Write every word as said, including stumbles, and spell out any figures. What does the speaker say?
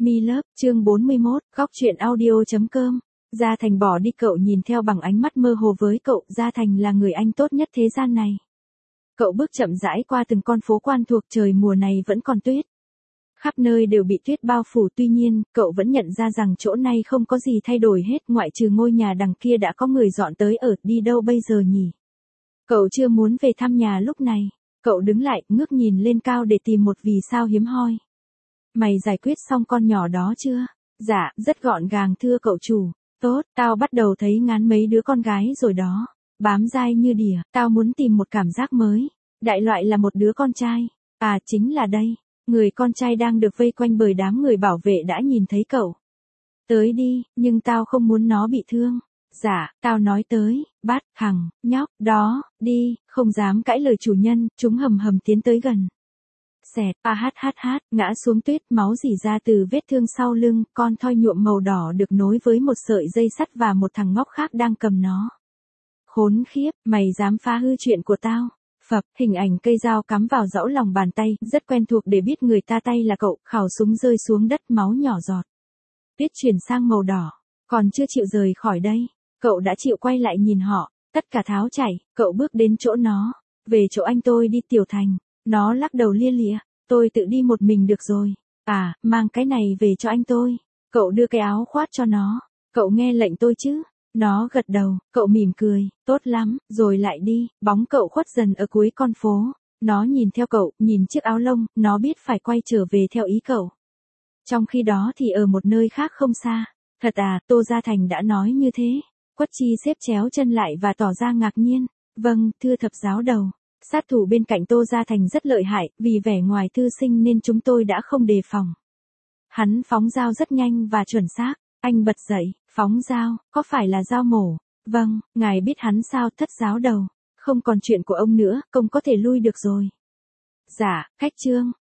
Mi Love, chương bốn mươi mốt, góc truyện audio chấm com. Gia Thành bỏ đi, cậu nhìn theo bằng ánh mắt mơ hồ với cậu, Gia Thành là người anh tốt nhất thế gian này. Cậu bước chậm rãi qua từng con phố quen thuộc, trời mùa này vẫn còn tuyết. Khắp nơi đều bị tuyết bao phủ, tuy nhiên, cậu vẫn nhận ra rằng chỗ này không có gì thay đổi hết, ngoại trừ ngôi nhà đằng kia đã có người dọn tới ở, đi đâu bây giờ nhỉ? Cậu chưa muốn về thăm nhà lúc này. Cậu đứng lại, ngước nhìn lên cao để tìm một vì sao hiếm hoi. Mày giải quyết xong con nhỏ đó chưa? Dạ, rất gọn gàng thưa cậu chủ. Tốt, tao bắt đầu thấy ngán mấy đứa con gái rồi đó. Bám dai như đỉa, tao muốn tìm một cảm giác mới. Đại loại là một đứa con trai. À, chính là đây. Người con trai đang được vây quanh bởi đám người bảo vệ đã nhìn thấy cậu. Tới đi, nhưng tao không muốn nó bị thương. Dạ, tao nói tới, bắt, thằng, nhóc, đó, đi, không dám cãi lời chủ nhân, chúng hầm hầm tiến tới gần. Xẹt, a hát hát hát, ngã xuống tuyết, máu rỉ ra từ vết thương sau lưng, con thoi nhuộm màu đỏ được nối với một sợi dây sắt và một thằng ngốc khác đang cầm nó. Khốn khiếp, mày dám phá hư chuyện của tao. Phập, hình ảnh cây dao cắm vào dẫu lòng bàn tay, rất quen thuộc để biết người ta tay là cậu, khảo súng rơi xuống đất, máu nhỏ giọt. Tuyết chuyển sang màu đỏ, còn chưa chịu rời khỏi đây. Cậu đã chịu quay lại nhìn họ, tất cả tháo chảy, cậu bước đến chỗ nó. Về chỗ anh tôi đi Tiểu Thành. Nó lắc đầu lia lịa, tôi tự đi một mình được rồi. À, mang cái này về cho anh tôi. Cậu đưa cái áo khoác cho nó. Cậu nghe lệnh tôi chứ? Nó gật đầu, cậu mỉm cười, tốt lắm, rồi lại đi. Bóng cậu khuất dần ở cuối con phố. Nó nhìn theo cậu, nhìn chiếc áo lông, nó biết phải quay trở về theo ý cậu. Trong khi đó thì ở một nơi khác không xa. Thật à, Tô Gia Thành đã nói như thế. Quất Chi xếp chéo chân lại và tỏ ra ngạc nhiên. Vâng, thưa thập giáo đầu. Sát thủ bên cạnh Tô Gia Thành rất lợi hại, vì vẻ ngoài thư sinh nên chúng tôi đã không đề phòng. Hắn phóng dao rất nhanh và chuẩn xác. Anh bật dậy, phóng dao, có phải là dao mổ? Vâng, ngài biết hắn sao, thất giáo đầu. Không còn chuyện của ông nữa, công có thể lui được rồi. Dạ, khách trương,